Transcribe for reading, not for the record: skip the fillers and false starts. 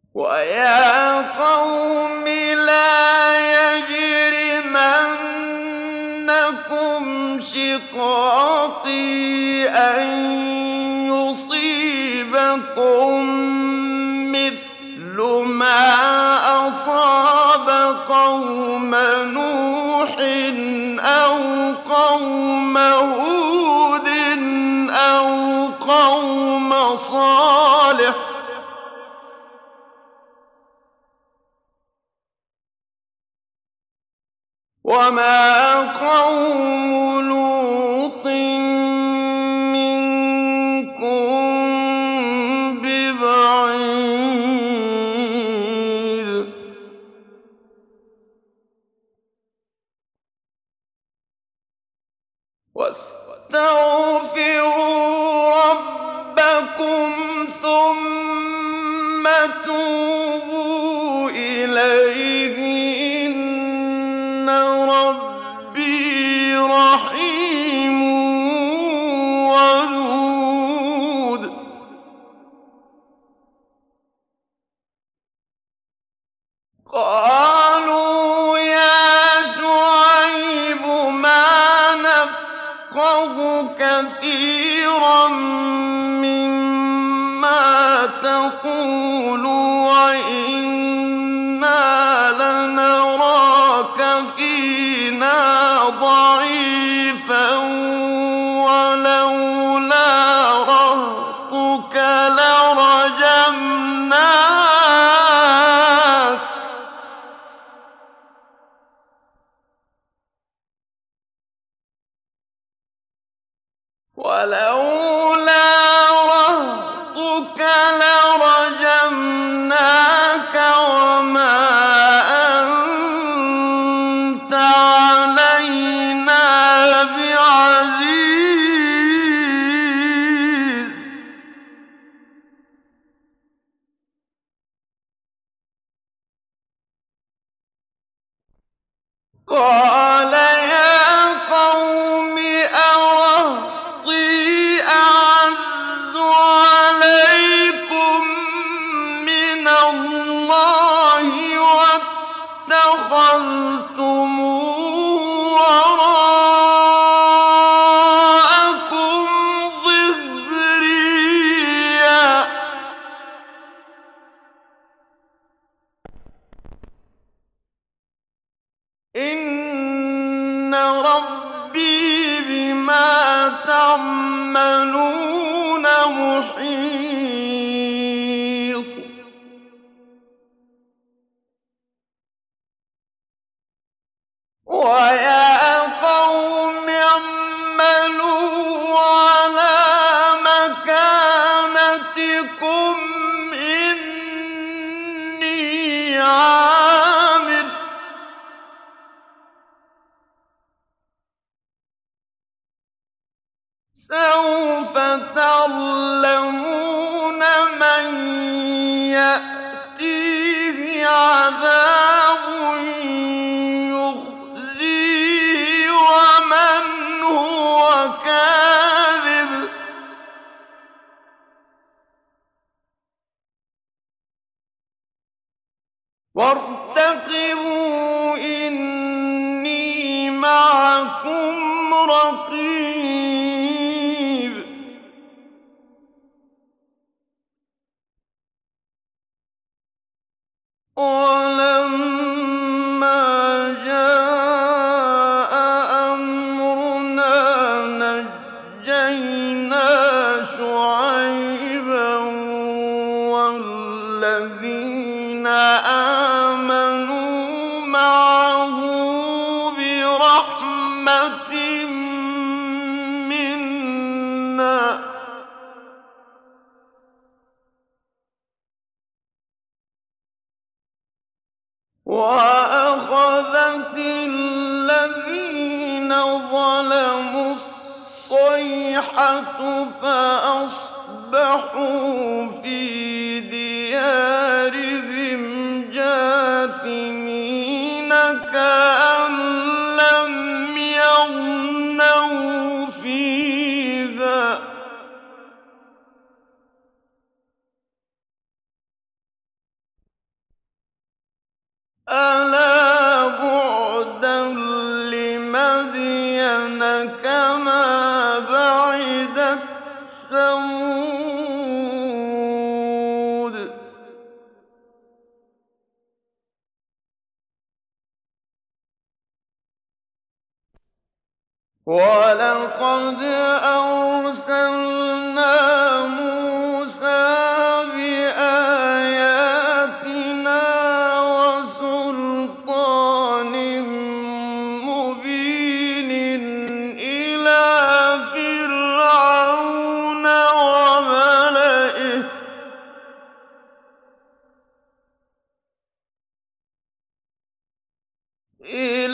وَيَا قَوْمِ لَا يَجْرِمَنَّكُمْ شِقَاقِي أَن يُصِيبَكُم مِّثْلُ مَا أَصَابَ قَوْمَ نُوحٍ أَوْ قَوْمَ هُودٍ أَوْ قَوْمَ صَالِحٍ ۚ وَمَا قَوْمُ لُوطٍ مِّنكُم بِبَعِيدٍ. وَاسْتَغْفِرُوا رَبَّكُمْ ثُمَّ تُوبُوا إِلَيْهِ إِنَّ رَبِّي رَحِيمٌ وَدُودٌ. قَالُوا يَا شُعَيْبُ مَا نَفْقَهُ كَثِيرًا مِّمَّا تَقُولُ وَإِنَّا لَنَرَاكَ فِينَا ضَعِيفًا وَلَوْلَا رَهْطُكَ لَرَجَمْنَاكَ وَمَا أَنتَ عَلَيْنَا بِعَزِيزٍ. قَالَ يَا قَوْمِ أَرَهْطِي أَعَزُّ عَلَيْكُم مِّنَ اللَّهِ وَاتَّخَذْتُمُوهُ وَرَاءَكُمْ ظِهْرِيًّا ۖ إِنَّ رَبِّي بِمَا تَعْمَلُونَ مُحِيطٌ. وَيَا قَوْمِ اعْمَلُوا عَلَىٰ مَكَانَتِكُمْ إِنِّي عَامِلٌ ۖ سَوْفَ تَعْلَمُونَ مَن يَأْتِيهِ عَذَابٌ يُخْزِيهِ وَمَنْ هُوَ كَاذِبٌ ۖ وَارْتَقِبُوا إِنِّي مَعَكُمْ رَقِيبٌ. وَلَمَّا جَاءَ أَمْرُنَا نَجَّيْنَا شُعَيْبًا وَالَّذِينَ آمَنُوا مَعَهُ بِرَحْمَةٍ مِّنَّا ۖ وَأَخَذَتِ الَّذِينَ ظَلَمُوا الصَّيْحَةُ فَأَصْبَحُوا فِي دِيَارِهِمْ جَاثِمِينَ كَأَن لَّمْ يَغْنَوْا فِيهَا ۗ أَلَا بُعْدًا لِّمَدْيَنَ كَمَا بَعِدَتْ ثَمُودُ وَلَقَدْ أَرْسَلْنَا مُوسَىٰ بِآيَاتِنَا وَسُلْطَانٍ مُّبِينٍ إِلَىٰ فِرْعَوْنَ وَمَلَئِهِ